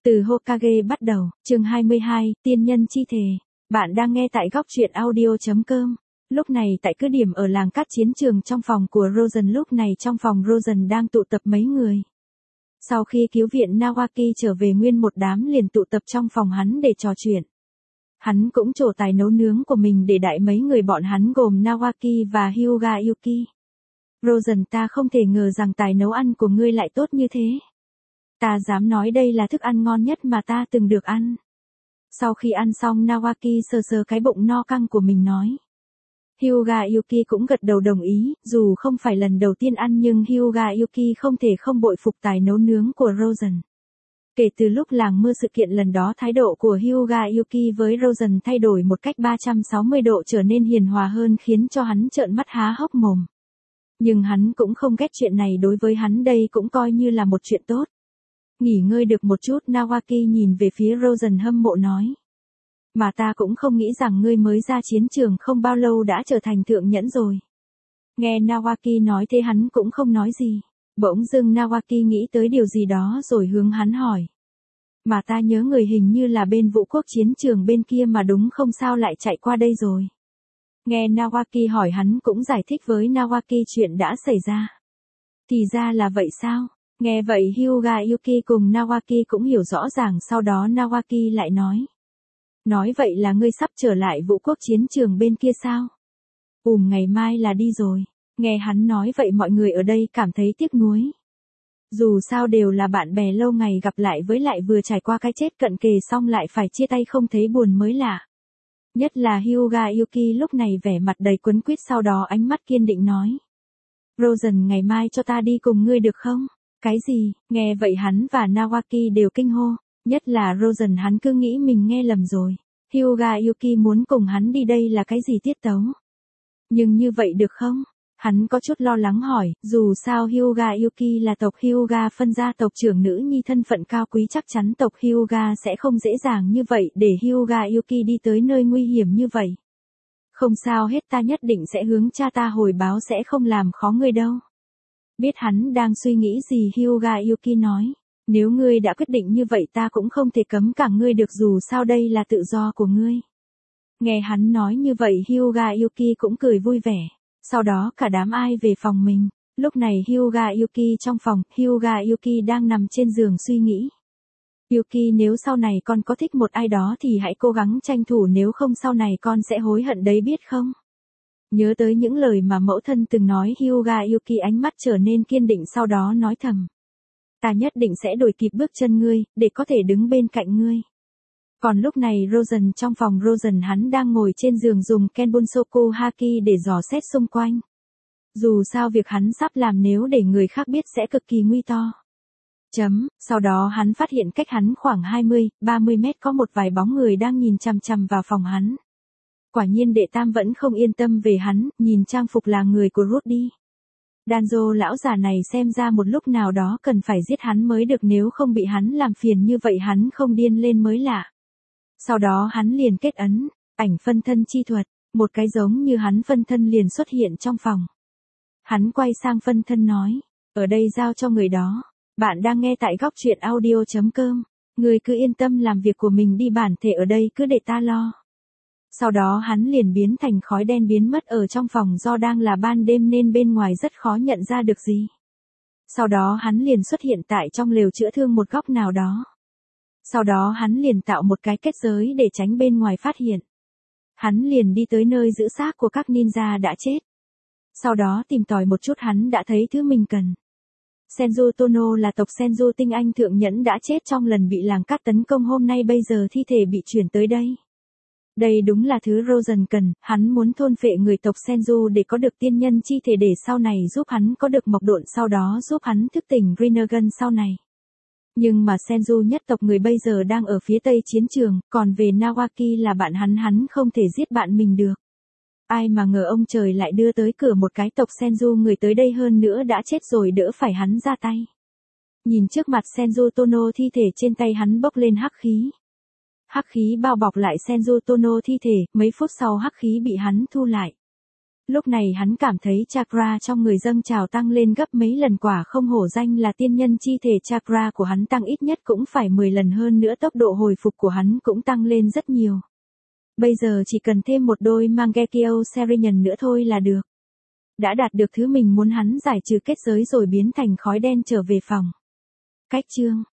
Từ Hokage bắt đầu, chương 22, tiên nhân chi thể. Bạn đang nghe tại góc truyện audio.com. Lúc này tại cứ điểm ở làng cát chiến trường trong phòng của Rosen, lúc này trong phòng Rosen đang tụ tập mấy người. Sau khi cứu viện Nawaki trở về, nguyên một đám liền tụ tập trong phòng hắn để trò chuyện. Hắn cũng trổ tài nấu nướng của mình để đãi mấy người bọn hắn gồm Nawaki và Hyuga Yuki. Rosen, ta không thể ngờ rằng tài nấu ăn của ngươi lại tốt như thế. Ta dám nói đây là thức ăn ngon nhất mà ta từng được ăn. Sau khi ăn xong, Nawaki sờ sờ cái bụng no căng của mình nói. Hyuga Yuki cũng gật đầu đồng ý, dù không phải lần đầu tiên ăn nhưng Hyuga Yuki không thể không bội phục tài nấu nướng của Rosen. Kể từ lúc làng mưa sự kiện lần đó, thái độ của Hyuga Yuki với Rosen thay đổi một cách 360 độ, trở nên hiền hòa hơn, khiến cho hắn trợn mắt há hốc mồm. Nhưng hắn cũng không ghét chuyện này, đối với hắn đây cũng coi như là một chuyện tốt. Nghỉ ngơi được một chút, Nawaki nhìn về phía Rosen hâm mộ nói. Mà ta cũng không nghĩ rằng ngươi mới ra chiến trường không bao lâu đã trở thành thượng nhẫn rồi. Nghe Nawaki nói thế hắn cũng không nói gì. Bỗng dưng Nawaki nghĩ tới điều gì đó rồi hướng hắn hỏi. Mà ta nhớ người hình như là bên vũ quốc chiến trường bên kia mà đúng không, sao lại chạy qua đây rồi? Nghe Nawaki hỏi, hắn cũng giải thích với Nawaki chuyện đã xảy ra. Thì ra là vậy sao? Nghe vậy Hyuga Yuki cùng Nawaki cũng hiểu rõ ràng, sau đó Nawaki lại nói. Nói vậy là ngươi sắp trở lại vũ quốc chiến trường bên kia sao? Ngày mai là đi rồi. Nghe hắn nói vậy mọi người ở đây cảm thấy tiếc nuối. Dù sao đều là bạn bè lâu ngày gặp lại, với lại vừa trải qua cái chết cận kề xong lại phải chia tay, không thấy buồn mới lạ. Nhất là Hyuga Yuki lúc này vẻ mặt đầy quấn quýt, sau đó ánh mắt kiên định nói. Rosen, ngày mai cho ta đi cùng ngươi được không? Cái gì? Nghe vậy hắn và Nawaki đều kinh hô. Nhất là Rosen, hắn cứ nghĩ mình nghe lầm rồi. Hyuga Yuki muốn cùng hắn đi, đây là cái gì tiết tấu? Nhưng như vậy được không? Hắn có chút lo lắng hỏi, dù sao Hyuga Yuki là tộc Hyuga phân gia tộc trưởng nữ nhi, thân phận cao quý, chắc chắn tộc Hyuga sẽ không dễ dàng như vậy để Hyuga Yuki đi tới nơi nguy hiểm như vậy. Không sao hết, ta nhất định sẽ hướng cha ta hồi báo, sẽ không làm khó ngươi đâu. Biết hắn đang suy nghĩ gì, Hyuga Yuki nói. Nếu ngươi đã quyết định như vậy ta cũng không thể cấm cản ngươi được, dù sao đây là tự do của ngươi. Nghe hắn nói như vậy Hyuga Yuki cũng cười vui vẻ. Sau đó cả đám ai về phòng mình. Lúc này Hyuga Yuki trong phòng, Hyuga Yuki đang nằm trên giường suy nghĩ. Yuki, nếu sau này con có thích một ai đó thì hãy cố gắng tranh thủ, nếu không sau này con sẽ hối hận đấy, biết không? Nhớ tới những lời mà mẫu thân từng nói, Hyuga Yuki ánh mắt trở nên kiên định, sau đó nói thầm. Ta nhất định sẽ đuổi kịp bước chân ngươi, để có thể đứng bên cạnh ngươi. Còn lúc này Rosen trong phòng Rosen, hắn đang ngồi trên giường dùng Kenbunsoku Haki để dò xét xung quanh. Dù sao việc hắn sắp làm nếu để người khác biết sẽ cực kỳ nguy to. Sau đó hắn phát hiện cách hắn khoảng 20-30 mét có một vài bóng người đang nhìn chằm chằm vào phòng hắn. Quả nhiên đệ tam vẫn không yên tâm về hắn, nhìn trang phục là người của Rudy. Danzo lão già này xem ra một lúc nào đó cần phải giết hắn mới được, nếu không bị hắn làm phiền như vậy hắn không điên lên mới lạ. Sau đó hắn liền kết ấn, ảnh phân thân chi thuật, một cái giống như hắn phân thân liền xuất hiện trong phòng. Hắn quay sang phân thân nói, ở đây giao cho người đó. Bạn đang nghe tại góc truyện audio.com. Người cứ yên tâm làm việc của mình đi, bản thể ở đây cứ để ta lo. Sau đó hắn liền biến thành khói đen biến mất ở trong phòng, do đang là ban đêm nên bên ngoài rất khó nhận ra được gì. Sau đó hắn liền xuất hiện tại trong lều chữa thương một góc nào đó. Sau đó hắn liền tạo một cái kết giới để tránh bên ngoài phát hiện. Hắn liền đi tới nơi giữ xác của các ninja đã chết. Sau đó tìm tòi một chút, hắn đã thấy thứ mình cần. Senju Tono là tộc Senju tinh anh thượng nhẫn đã chết trong lần bị làng cát tấn công hôm nay, bây giờ thi thể bị chuyển tới đây. Đây đúng là thứ Rosen cần, hắn muốn thôn phệ người tộc Senju để có được tiên nhân chi thể, để sau này giúp hắn có được mộc độn, sau đó giúp hắn thức tỉnh Rinnegan sau này. Nhưng mà Senju nhất tộc người bây giờ đang ở phía tây chiến trường, còn về Nawaki là bạn hắn không thể giết bạn mình được. Ai mà ngờ ông trời lại đưa tới cửa một cái tộc Senju người tới đây, hơn nữa đã chết rồi, đỡ phải hắn ra tay. Nhìn trước mặt Senju Tono, thi thể trên tay hắn bốc lên hắc khí. Hắc khí bao bọc lại Senju Tono thi thể, mấy phút sau hắc khí bị hắn thu lại. Lúc này hắn cảm thấy chakra trong người dâng trào tăng lên gấp mấy lần, quả không hổ danh là tiên nhân chi thể, chakra của hắn tăng ít nhất cũng phải 10 lần, hơn nữa tốc độ hồi phục của hắn cũng tăng lên rất nhiều. Bây giờ chỉ cần thêm một đôi Mangekyo Serenian nữa thôi là được. Đã đạt được thứ mình muốn, hắn giải trừ kết giới rồi biến thành khói đen trở về phòng. Cách chương